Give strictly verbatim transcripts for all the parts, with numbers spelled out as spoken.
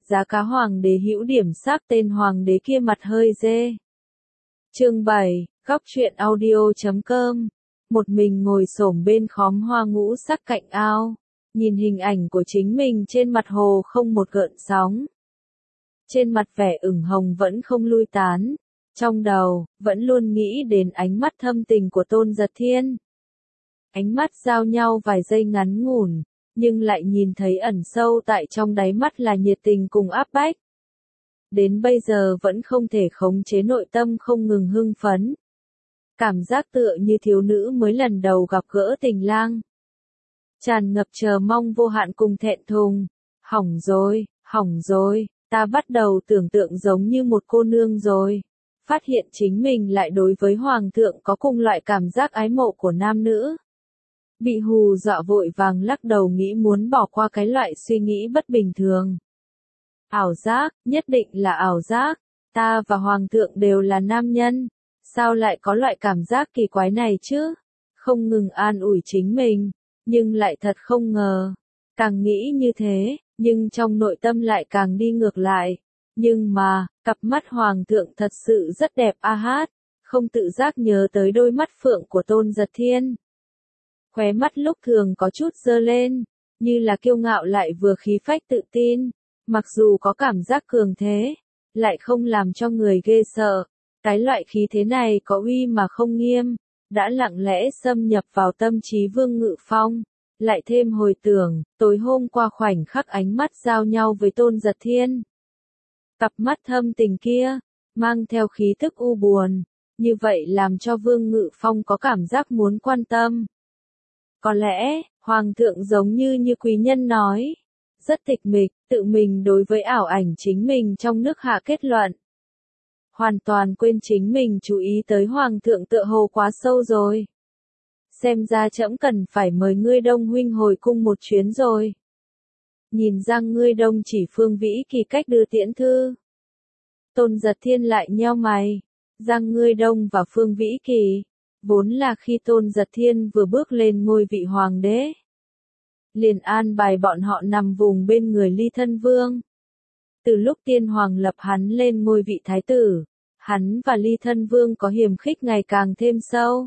giá cá hoàng đế hữu điểm sắc tên hoàng đế kia mặt hơi dê. Chương bảy, góc truyện audio chấm com. Một mình ngồi xổm bên khóm hoa ngũ sắc cạnh ao, nhìn hình ảnh của chính mình trên mặt hồ không một gợn sóng. Trên mặt vẻ ửng hồng vẫn không lui tán, trong đầu vẫn luôn nghĩ đến ánh mắt thâm tình của Tôn Giật Thiên. Ánh mắt giao nhau vài giây ngắn ngủn, nhưng lại nhìn thấy ẩn sâu tại trong đáy mắt là nhiệt tình cùng áp bách. Đến bây giờ vẫn không thể khống chế nội tâm không ngừng hưng phấn. Cảm giác tựa như thiếu nữ mới lần đầu gặp gỡ tình lang. Tràn ngập chờ mong vô hạn cùng thẹn thùng. Hỏng rồi, hỏng rồi, ta bắt đầu tưởng tượng giống như một cô nương rồi. Phát hiện chính mình lại đối với hoàng thượng có cùng loại cảm giác ái mộ của nam nữ. Bị hù dọa vội vàng lắc đầu nghĩ muốn bỏ qua cái loại suy nghĩ bất bình thường. Ảo giác, nhất định là ảo giác, ta và hoàng thượng đều là nam nhân, sao lại có loại cảm giác kỳ quái này chứ? Không ngừng an ủi chính mình, nhưng lại thật không ngờ. Càng nghĩ như thế, nhưng trong nội tâm lại càng đi ngược lại. Nhưng mà, cặp mắt hoàng thượng thật sự rất đẹp a hát, không tự giác nhớ tới đôi mắt phượng của Tôn Giật Thiên. Khóe mắt lúc thường có chút dơ lên, như là kiêu ngạo lại vừa khí phách tự tin, mặc dù có cảm giác cường thế, lại không làm cho người ghê sợ. Cái loại khí thế này có uy mà không nghiêm, đã lặng lẽ xâm nhập vào tâm trí Vương Ngự Phong, lại thêm hồi tưởng, tối hôm qua khoảnh khắc ánh mắt giao nhau với Tôn Giật Thiên. Cặp mắt thâm tình kia, mang theo khí thức u buồn, như vậy làm cho Vương Ngự Phong có cảm giác muốn quan tâm. Có lẽ, Hoàng thượng giống như như quý nhân nói, rất tịch mịch, tự mình đối với ảo ảnh chính mình trong nước hạ kết luận. Hoàn toàn quên chính mình chú ý tới Hoàng thượng tựa hồ quá sâu rồi. Xem ra trẫm cần phải mời ngươi Đông huynh hồi cung một chuyến rồi. Nhìn rằng ngươi Đông chỉ Phương Vĩ Kỳ cách đưa tiễn thư. Tôn Giật Thiên lại nheo mày, rằng ngươi Đông và Phương Vĩ Kỳ, vốn là khi Tôn Giật Thiên vừa bước lên ngôi vị hoàng đế. Liền an bài bọn họ nằm vùng bên người Ly Thân Vương. Từ lúc tiên hoàng lập hắn lên ngôi vị thái tử, hắn và Ly Thân Vương có hiềm khích ngày càng thêm sâu.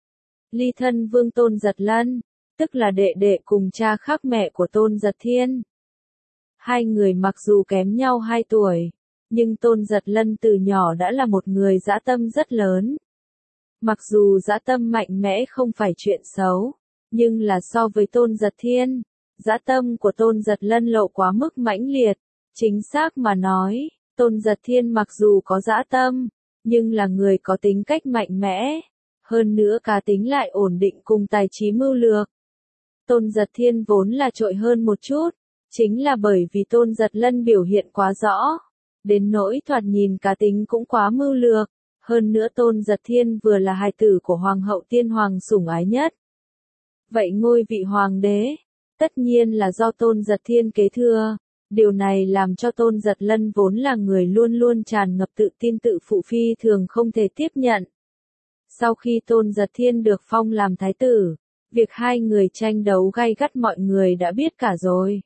Ly Thân Vương Tôn Giật Lân, tức là đệ đệ cùng cha khác mẹ của Tôn Giật Thiên. Hai người mặc dù kém nhau hai tuổi, nhưng Tôn Giật Lân từ nhỏ đã là một người dã tâm rất lớn. Mặc dù dã tâm mạnh mẽ không phải chuyện xấu, nhưng là so với Tôn Giật Thiên, dã tâm của Tôn Giật Lân lộ quá mức mãnh liệt. Chính xác mà nói, Tôn Giật Thiên mặc dù có dã tâm, nhưng là người có tính cách mạnh mẽ, hơn nữa cá tính lại ổn định cùng tài trí mưu lược. Tôn Giật Thiên vốn là trội hơn một chút, chính là bởi vì Tôn Giật Lân biểu hiện quá rõ, đến nỗi thoạt nhìn cá tính cũng quá mưu lược, hơn nữa Tôn Giật Thiên vừa là hài tử của Hoàng hậu Tiên Hoàng sủng ái nhất. Vậy ngôi vị hoàng đế, tất nhiên là do Tôn Giật Thiên kế thừa. Điều này làm cho Tôn Giật Lân vốn là người luôn luôn tràn ngập tự tin tự phụ phi thường không thể tiếp nhận. Sau khi Tôn Giật Thiên được phong làm thái tử, việc hai người tranh đấu gay gắt mọi người đã biết cả rồi.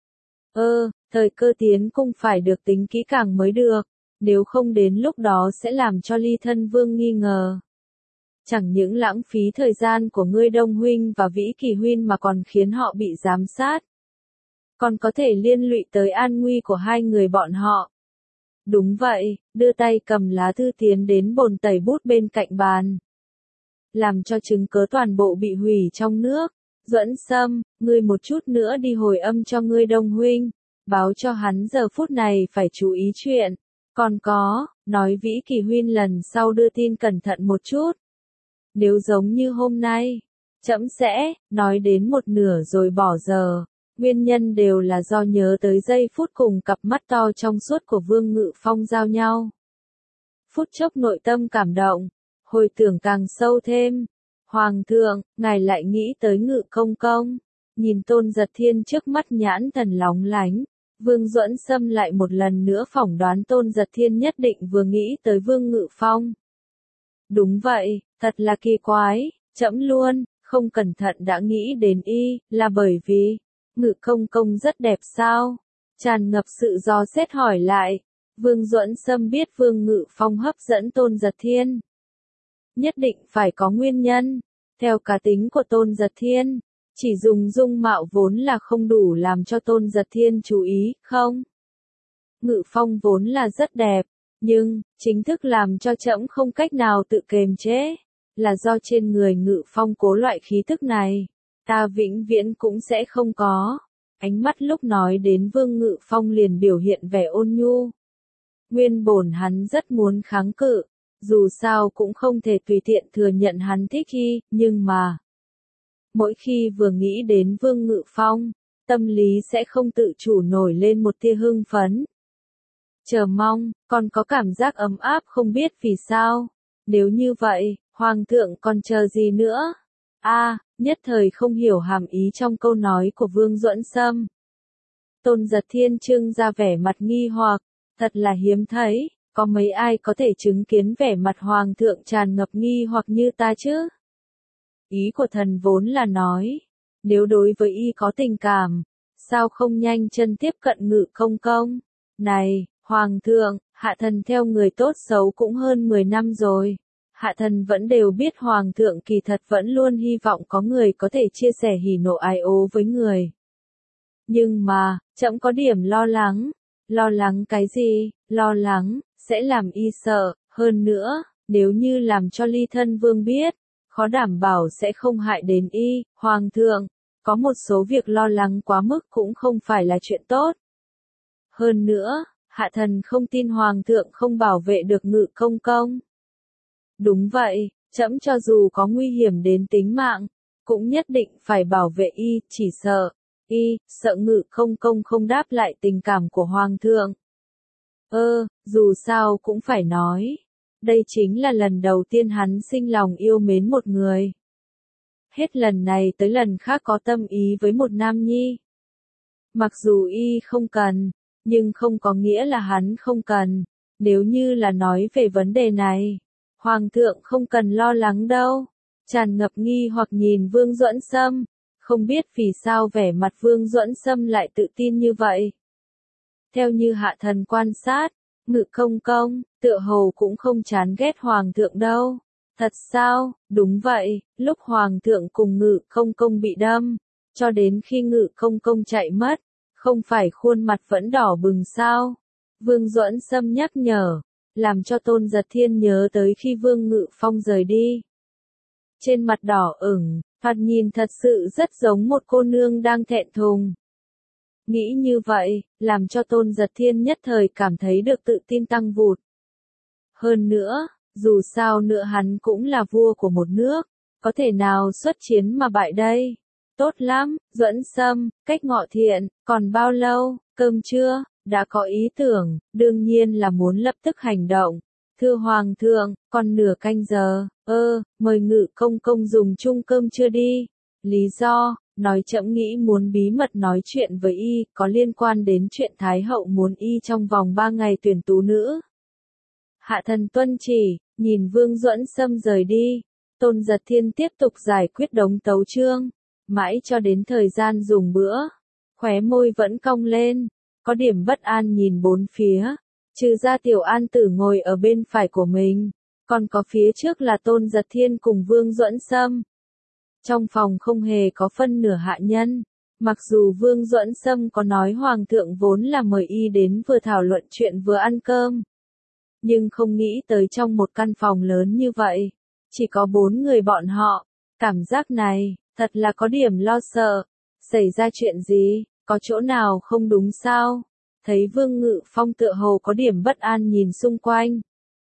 Ơ, thời cơ tiến cung phải được tính kỹ càng mới được, nếu không đến lúc đó sẽ làm cho Ly Thân Vương nghi ngờ. Chẳng những lãng phí thời gian của ngươi Đông huynh và Vĩ Kỳ huynh mà còn khiến họ bị giám sát. Còn có thể liên lụy tới an nguy của hai người bọn họ. Đúng vậy, đưa tay cầm lá thư tiến đến bồn tẩy bút bên cạnh bàn. Làm cho chứng cớ toàn bộ bị hủy trong nước. Duẫn Sâm, ngươi một chút nữa đi hồi âm cho ngươi Đông huynh, báo cho hắn giờ phút này phải chú ý chuyện. Còn có, nói Vĩ Kỳ huynh lần sau đưa tin cẩn thận một chút. Nếu giống như hôm nay, trẫm sẽ, nói đến một nửa rồi bỏ giờ. Nguyên nhân đều là do nhớ tới giây phút cùng cặp mắt to trong suốt của Vương Ngự Phong giao nhau. Phút chốc nội tâm cảm động, hồi tưởng càng sâu thêm. Hoàng thượng, ngài lại nghĩ tới Ngự công công. Nhìn Tôn Giật Thiên trước mắt nhãn thần lóng lánh, Vương Duẫn Sâm lại một lần nữa phỏng đoán Tôn Giật Thiên nhất định vừa nghĩ tới Vương Ngự Phong. Đúng vậy, thật là kỳ quái, trẫm luôn, không cẩn thận đã nghĩ đến y, là bởi vì Ngự công công rất đẹp sao? Tràn ngập sự dò xét hỏi lại. Vương Duẫn Sâm biết Vương Ngự Phong hấp dẫn Tôn Giật Thiên. Nhất định phải có nguyên nhân. Theo cá tính của Tôn Giật Thiên, chỉ dùng dung mạo vốn là không đủ làm cho Tôn Giật Thiên chú ý, không? Ngự Phong vốn là rất đẹp, nhưng, chính thức làm cho trẫm không cách nào tự kiềm chế, là do trên người Ngự Phong cố loại khí tức này, ta vĩnh viễn cũng sẽ không có. Ánh mắt lúc nói đến Vương Ngự Phong liền biểu hiện vẻ ôn nhu. Nguyên bổn hắn rất muốn kháng cự, dù sao cũng không thể tùy tiện thừa nhận hắn thích y, nhưng mà mỗi khi vừa nghĩ đến Vương Ngự Phong, tâm lý sẽ không tự chủ nổi lên một tia hưng phấn. Chờ mong, còn có cảm giác ấm áp không biết vì sao. Nếu như vậy, Hoàng thượng còn chờ gì nữa? A, à, nhất thời không hiểu hàm ý trong câu nói của Vương Duẫn Sâm. Tôn Giật Thiên trưng ra vẻ mặt nghi hoặc, thật là hiếm thấy, có mấy ai có thể chứng kiến vẻ mặt Hoàng thượng tràn ngập nghi hoặc như ta chứ? Ý của thần vốn là nói, nếu đối với y có tình cảm, sao không nhanh chân tiếp cận Ngự công công? Này, Hoàng thượng, hạ thần theo người tốt xấu cũng hơn mười năm rồi. Hạ thần vẫn đều biết Hoàng thượng kỳ thật vẫn luôn hy vọng có người có thể chia sẻ hỉ nộ ái ố với người. Nhưng mà, trẫm có điểm lo lắng. Lo lắng cái gì? Lo lắng, sẽ làm y sợ, hơn nữa, nếu như làm cho ly thân vương biết, khó đảm bảo sẽ không hại đến y. Hoàng thượng, có một số việc lo lắng quá mức cũng không phải là chuyện tốt. Hơn nữa, hạ thần không tin Hoàng thượng không bảo vệ được Ngự công công. Đúng vậy, trẫm cho dù có nguy hiểm đến tính mạng, cũng nhất định phải bảo vệ y, chỉ sợ, y, sợ Ngự công công không đáp lại tình cảm của Hoàng thượng. Ơ, dù sao cũng phải nói, đây chính là lần đầu tiên hắn sinh lòng yêu mến một người. Hết lần này tới lần khác có tâm ý với một nam nhi. Mặc dù y không cần, nhưng không có nghĩa là hắn không cần. Nếu như là nói về vấn đề này, Hoàng thượng không cần lo lắng đâu. Tràn ngập nghi hoặc nhìn Vương Duẫn Sâm, không biết vì sao vẻ mặt Vương Duẫn Sâm lại tự tin như vậy. Theo như hạ thần quan sát, Ngự công công, tựa hồ cũng không chán ghét Hoàng thượng đâu. Thật sao? Đúng vậy, lúc Hoàng thượng cùng Ngự công công bị đâm, cho đến khi Ngự công công chạy mất, không phải khuôn mặt vẫn đỏ bừng sao? Vương Duẫn Sâm nhắc nhở, làm cho Tôn Giật Thiên nhớ tới khi Vương Ngự Phong rời đi. Trên mặt đỏ ửng, thoạt nhìn thật sự rất giống một cô nương đang thẹn thùng. Nghĩ như vậy, làm cho Tôn Giật Thiên nhất thời cảm thấy được tự tin tăng vụt. Hơn nữa, dù sao nữa hắn cũng là vua của một nước, có thể nào xuất chiến mà bại đây? Tốt lắm, Duẫn Sâm, cách Ngọ Thiện, còn bao lâu? Cơm trưa? Đã có ý tưởng, đương nhiên là muốn lập tức hành động. Thưa Hoàng thượng, còn nửa canh giờ, ơ, mời Ngự công công dùng chung cơm trưa đi. Lý do, nói trẫm nghĩ muốn bí mật nói chuyện với y, có liên quan đến chuyện Thái hậu muốn y trong vòng ba ngày tuyển tú nữ. Hạ thần tuân chỉ, nhìn Vương Duẫn Sâm rời đi, Tôn Giật Thiên tiếp tục giải quyết đống tấu chương, mãi cho đến thời gian dùng bữa, khóe môi vẫn cong lên, có điểm bất an nhìn bốn phía, trừ ra Tiểu An Tử ngồi ở bên phải của mình, còn có phía trước là Tôn Giật Thiên cùng Vương Duẫn Sâm. Trong phòng không hề có phân nửa hạ nhân, mặc dù Vương Duẫn Sâm có nói Hoàng thượng vốn là mời y đến vừa thảo luận chuyện vừa ăn cơm. Nhưng không nghĩ tới trong một căn phòng lớn như vậy, chỉ có bốn người bọn họ, cảm giác này, thật là có điểm lo sợ. Xảy ra chuyện gì, có chỗ nào không đúng sao? Thấy Vương Ngự Phong tựa hồ có điểm bất an nhìn xung quanh.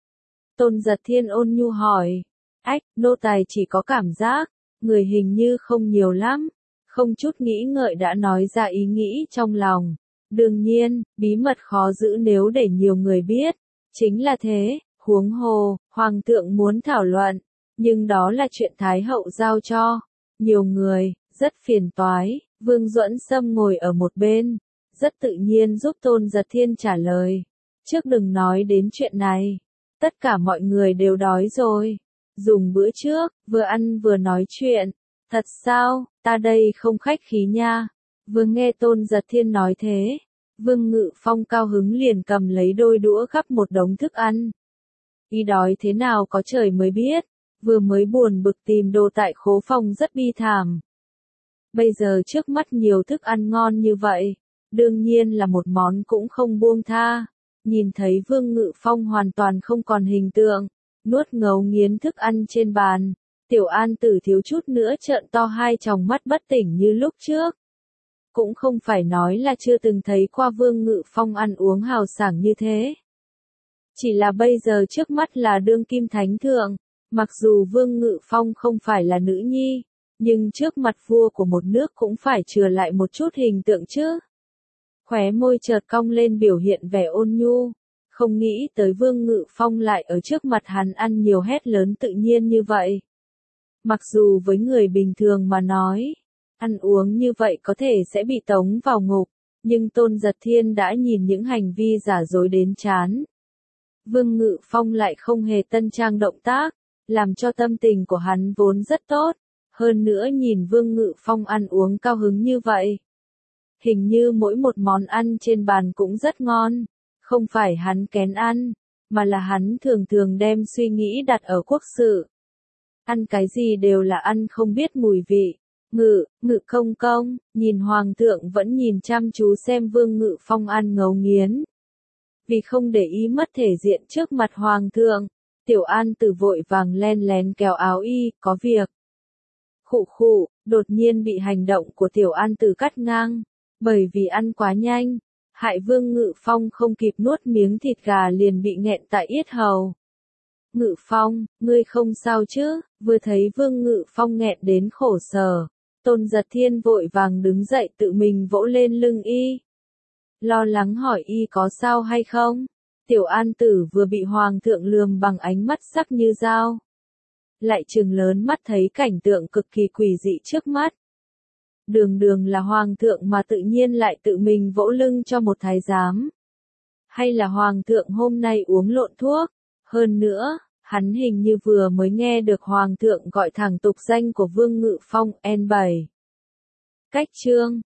Tôn Giật Thiên ôn nhu hỏi, ách, nô tài chỉ có cảm giác, người hình như không nhiều lắm, không chút nghĩ ngợi đã nói ra ý nghĩ trong lòng. Đương nhiên, bí mật khó giữ nếu để nhiều người biết. Chính là thế, huống hồ, Hoàng thượng muốn thảo luận, nhưng đó là chuyện Thái hậu giao cho. Nhiều người, rất phiền toái, Vương Duẫn Sâm ngồi ở một bên, rất tự nhiên giúp Tôn Giật Thiên trả lời. Trước đừng nói đến chuyện này, tất cả mọi người đều đói rồi. Dùng bữa trước, vừa ăn vừa nói chuyện. Thật sao, ta đây không khách khí nha. Vừa nghe Tôn Giật Thiên nói thế, Vương Ngự Phong cao hứng liền cầm lấy đôi đũa gắp một đống thức ăn. Y đói thế nào có trời mới biết, vừa mới buồn bực tìm đồ tại khố phòng rất bi thảm. Bây giờ trước mắt nhiều thức ăn ngon như vậy, đương nhiên là một món cũng không buông tha. Nhìn thấy Vương Ngự Phong hoàn toàn không còn hình tượng, nuốt ngấu nghiến thức ăn trên bàn, Tiểu An Tử thiếu chút nữa trợn to hai tròng mắt bất tỉnh như lúc trước. Cũng không phải nói là chưa từng thấy qua Vương Ngự Phong ăn uống hào sảng như thế. Chỉ là bây giờ trước mắt là đương kim thánh thượng, mặc dù Vương Ngự Phong không phải là nữ nhi, nhưng trước mặt vua của một nước cũng phải chừa lại một chút hình tượng chứ. Khóe môi chợt cong lên biểu hiện vẻ ôn nhu, không nghĩ tới Vương Ngự Phong lại ở trước mặt hắn ăn nhiều hét lớn tự nhiên như vậy. Mặc dù với người bình thường mà nói, ăn uống như vậy có thể sẽ bị tống vào ngục, nhưng Tôn Giật Thiên đã nhìn những hành vi giả dối đến chán. Vương Ngự Phong lại không hề tân trang động tác, làm cho tâm tình của hắn vốn rất tốt, hơn nữa nhìn Vương Ngự Phong ăn uống cao hứng như vậy. Hình như mỗi một món ăn trên bàn cũng rất ngon, không phải hắn kén ăn, mà là hắn thường thường đem suy nghĩ đặt ở quốc sự. Ăn cái gì đều là ăn không biết mùi vị. Ngự, Ngự công công, nhìn Hoàng thượng vẫn nhìn chăm chú xem Vương Ngự Phong ăn ngấu nghiến. Vì không để ý mất thể diện trước mặt Hoàng thượng, Tiểu An Tử vội vàng len lén kéo áo y, có việc. Khụ khụ, đột nhiên bị hành động của Tiểu An Tử cắt ngang, bởi vì ăn quá nhanh, hại Vương Ngự Phong không kịp nuốt miếng thịt gà liền bị nghẹn tại yết hầu. Ngự Phong, ngươi không sao chứ? Vừa thấy Vương Ngự Phong nghẹn đến khổ sở, Tôn Giật Thiên vội vàng đứng dậy tự mình vỗ lên lưng y. Lo lắng hỏi y có sao hay không? Tiểu An Tử vừa bị Hoàng thượng lườm bằng ánh mắt sắc như dao. Lại trừng lớn mắt thấy cảnh tượng cực kỳ quỷ dị trước mắt. Đường đường là Hoàng thượng mà tự nhiên lại tự mình vỗ lưng cho một thái giám. Hay là Hoàng thượng hôm nay uống lộn thuốc? Hơn nữa, hắn hình như vừa mới nghe được Hoàng thượng gọi thẳng tục danh của Vương Ngự Phong, en bảy. Cách chương